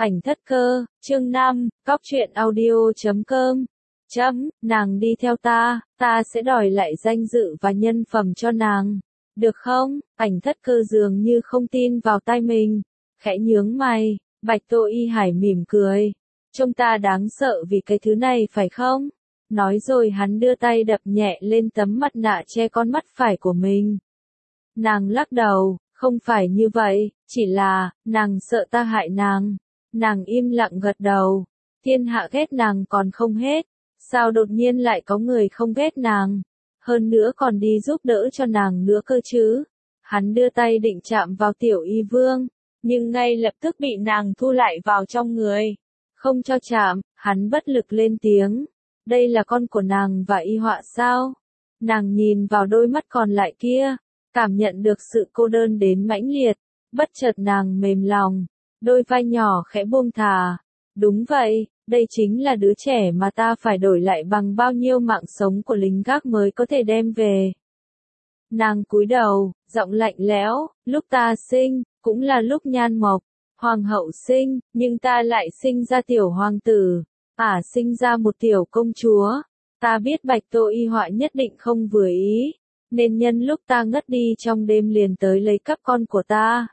Ảnh thất cơ, chương 5, cóc truyện audio.com. Nàng đi theo ta sẽ đòi lại danh dự và nhân phẩm cho nàng. Được không? Ảnh thất cơ dường như không tin vào tai mình. Khẽ nhướng mày, Bạch Tô Y Hải mỉm cười. Trông ta đáng sợ vì cái thứ này phải không? Nói rồi hắn đưa tay đập nhẹ lên tấm mặt nạ che con mắt phải của mình. Nàng lắc đầu, không phải như vậy, chỉ là, nàng sợ ta hại nàng. Nàng im lặng gật đầu. Thiên hạ ghét nàng còn không hết. Sao đột nhiên lại có người không ghét nàng? Hơn nữa còn đi giúp đỡ cho nàng nữa cơ chứ? Hắn đưa tay định chạm vào Tiểu Y Vương, nhưng ngay lập tức bị nàng thu lại vào trong người. Không cho chạm, hắn bất lực lên tiếng. Đây là con của nàng và Y Họa sao? Nàng nhìn vào đôi mắt còn lại kia, cảm nhận được sự cô đơn đến mãnh liệt. Bất chợt nàng mềm lòng, đôi vai nhỏ khẽ buông thả. Đúng vậy, đây chính là đứa trẻ mà ta phải đổi lại bằng bao nhiêu mạng sống của lính gác mới có thể đem về. Nàng cúi đầu, giọng lạnh lẽo, lúc ta sinh, cũng là lúc Nhan Mộc, hoàng hậu sinh, nhưng ta lại sinh ra tiểu hoàng tử, sinh ra một tiểu công chúa. Ta biết Bạch Tô Y Họa nhất định không vừa ý, nên nhân lúc ta ngất đi trong đêm liền tới lấy cắp con của ta.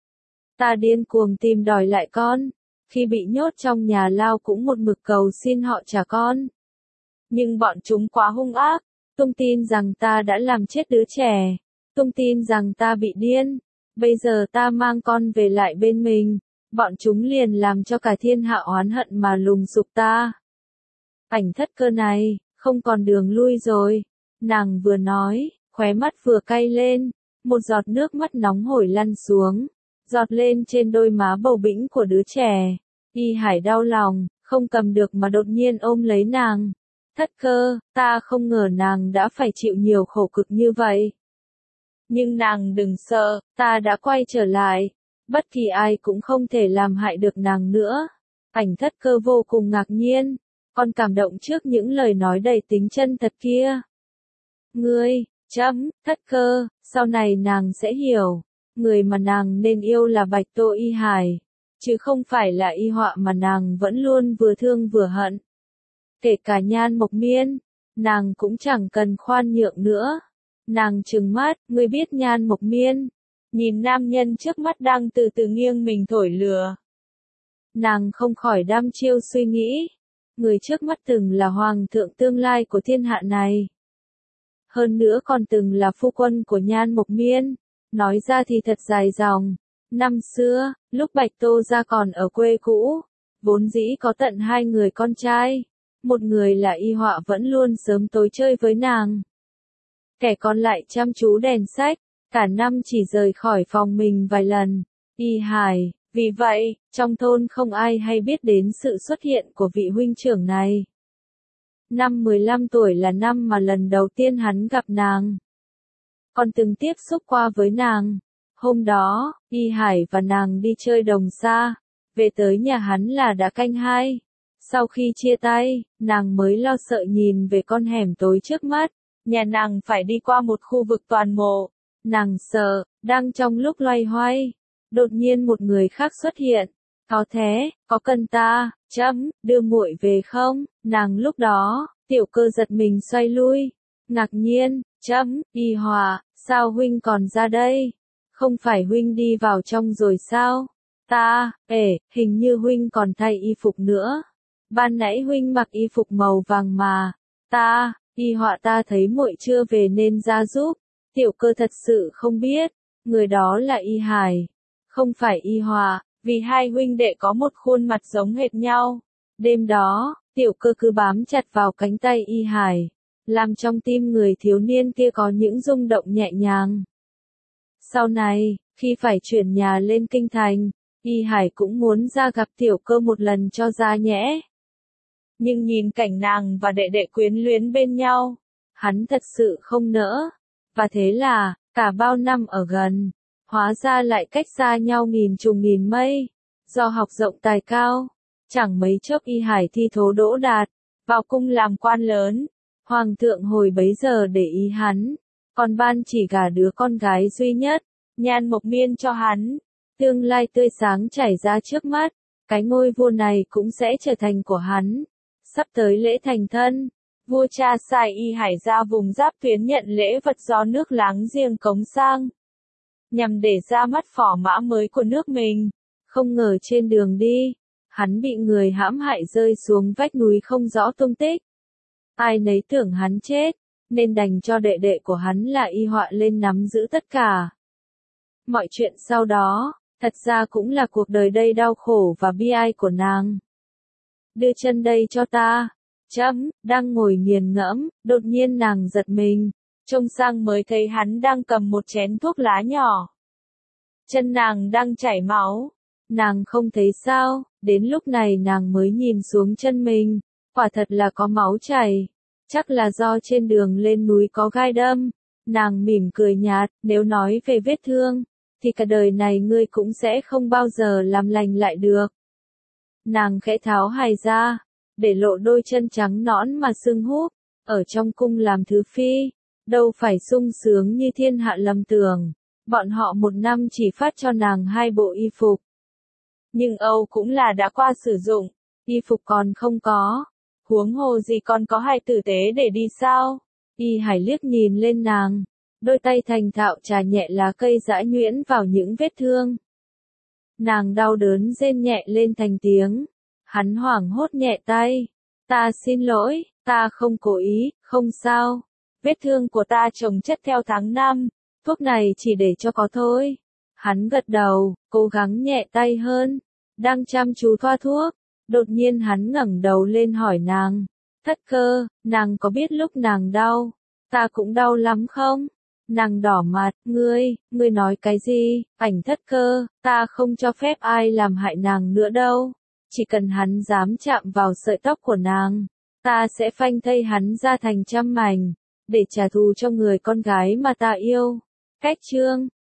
Ta điên cuồng tìm đòi lại con. Khi bị nhốt trong nhà lao cũng một mực cầu xin họ trả con. Nhưng bọn chúng quá hung ác, tung tin rằng ta đã làm chết đứa trẻ, tung tin rằng ta bị điên. Bây giờ ta mang con về lại bên mình, bọn chúng liền làm cho cả thiên hạ oán hận mà lùng sục ta. Ảnh thất cơ này, không còn đường lui rồi. Nàng vừa nói, khóe mắt vừa cay lên, một giọt nước mắt nóng hổi lăn xuống, giọt lên trên đôi má bầu bĩnh của đứa trẻ. Y Hải đau lòng, không cầm được mà đột nhiên ôm lấy nàng. Thất cơ, ta không ngờ nàng đã phải chịu nhiều khổ cực như vậy. Nhưng nàng đừng sợ, ta đã quay trở lại. Bất kỳ ai cũng không thể làm hại được nàng nữa. Ảnh thất cơ vô cùng ngạc nhiên, còn cảm động trước những lời nói đầy tính chân thật kia. Ngươi, thất cơ, sau này nàng sẽ hiểu. Người mà nàng nên yêu là Bạch Tô Y Hải, chứ không phải là Y Họa mà nàng vẫn luôn vừa thương vừa hận. Kể cả Nhan Mộc Miên, nàng cũng chẳng cần khoan nhượng nữa. Nàng trừng mắt, ngươi biết Nhan Mộc Miên, nhìn nam nhân trước mắt đang từ từ nghiêng mình thổi lửa. Nàng không khỏi đăm chiêu suy nghĩ, người trước mắt từng là hoàng thượng tương lai của thiên hạ này. Hơn nữa còn từng là phu quân của Nhan Mộc Miên. Nói ra thì thật dài dòng. Năm xưa, lúc Bạch Tô gia còn ở quê cũ, vốn dĩ có tận 2 người con trai. Một người là Y Họa vẫn luôn sớm tối chơi với nàng. Kẻ còn lại chăm chú đèn sách, cả năm chỉ rời khỏi phòng mình vài lần. Y Hải, vì vậy, trong thôn không ai hay biết đến sự xuất hiện của vị huynh trưởng này. Năm 15 tuổi là năm mà lần đầu tiên hắn gặp nàng. Còn từng tiếp xúc qua với nàng. Hôm đó, Y Hải và nàng đi chơi Đồng Sa, về tới nhà hắn là đã canh 2. Sau khi chia tay, nàng mới lo sợ nhìn về con hẻm tối trước mắt. Nhà nàng phải đi qua một khu vực toàn mộ. Nàng sợ, đang trong lúc loay hoay, đột nhiên một người khác xuất hiện. Có thế, có cần ta, đưa muội về không? Nàng lúc đó, tiểu cơ giật mình xoay lui, ngạc nhiên, Y Họa, sao huynh còn ra đây? Không phải huynh đi vào trong rồi sao? Hình như huynh còn thay y phục nữa. Ban nãy huynh mặc y phục màu vàng mà. Y Họa ta thấy muội chưa về nên ra giúp. Tiểu cơ thật sự không biết, người đó là Y Hải, không phải Y Họa, vì hai huynh đệ có một khuôn mặt giống hệt nhau. Đêm đó, tiểu cơ cứ bám chặt vào cánh tay Y Hải, làm trong tim người thiếu niên kia có những rung động nhẹ nhàng. Sau này, khi phải chuyển nhà lên kinh thành, Y Hải cũng muốn ra gặp tiểu cơ một lần cho ra nhẽ. Nhưng nhìn cảnh nàng và đệ đệ quyến luyến bên nhau, hắn thật sự không nỡ. Và thế là, cả bao năm ở gần, hóa ra lại cách xa nhau nghìn trùng nghìn mây. Do học rộng tài cao, chẳng mấy chốc Y Hải thi thố đỗ đạt, vào cung làm quan lớn. Hoàng thượng hồi bấy giờ để ý hắn, còn ban chỉ gả đứa con gái duy nhất, Nhan Mộc Miên cho hắn. Tương lai tươi sáng trải ra trước mắt, cái ngôi vua này cũng sẽ trở thành của hắn. Sắp tới lễ thành thân, vua cha sai Y Hải ra vùng Giáp Tuyến nhận lễ vật do nước láng giềng cống sang, nhằm để ra mắt phò mã mới của nước mình. Không ngờ trên đường đi, hắn bị người hãm hại rơi xuống vách núi không rõ tung tích. Ai nấy tưởng hắn chết, nên đành cho đệ đệ của hắn là Y Họa lên nắm giữ tất cả. Mọi chuyện sau đó, thật ra cũng là cuộc đời đầy đau khổ và bi ai của nàng. Đưa chân đây cho ta. Đang ngồi nghiền ngẫm, đột nhiên nàng giật mình, trông sang mới thấy hắn đang cầm một chén thuốc lá nhỏ. Chân nàng đang chảy máu, nàng không thấy sao, đến lúc này nàng mới nhìn xuống chân mình, quả thật là có máu chảy, chắc là do trên đường lên núi có gai đâm. Nàng mỉm cười nhạt, nếu nói về vết thương, thì cả đời này ngươi cũng sẽ không bao giờ làm lành lại được. Nàng khẽ tháo hài ra, để lộ đôi chân trắng nõn mà sưng húp, ở trong cung làm thứ phi, đâu phải sung sướng như thiên hạ lầm tưởng. Bọn họ một năm chỉ phát cho nàng 2 bộ y phục. Nhưng Âu cũng là đã qua sử dụng, y phục còn không có, huống hồ gì còn có hai tử tế để đi sao? Y Hải liếc nhìn lên nàng, đôi tay thành thạo chà nhẹ lá cây giã nhuyễn vào những vết thương. Nàng đau đớn rên nhẹ lên thành tiếng. Hắn hoảng hốt nhẹ tay. Ta xin lỗi, ta không cố ý, không sao. Vết thương của ta chồng chất theo tháng năm, thuốc này chỉ để cho có thôi. Hắn gật đầu, cố gắng nhẹ tay hơn, đang chăm chú thoa thuốc. Đột nhiên hắn ngẩng đầu lên hỏi nàng, Thất Cơ, nàng có biết lúc nàng đau, ta cũng đau lắm không? Nàng đỏ mặt, ngươi nói cái gì? Ảnh Thất Cơ, ta không cho phép ai làm hại nàng nữa đâu. Chỉ cần hắn dám chạm vào sợi tóc của nàng, ta sẽ phanh thây hắn ra thành trăm mảnh, để trả thù cho người con gái mà ta yêu. Cách chương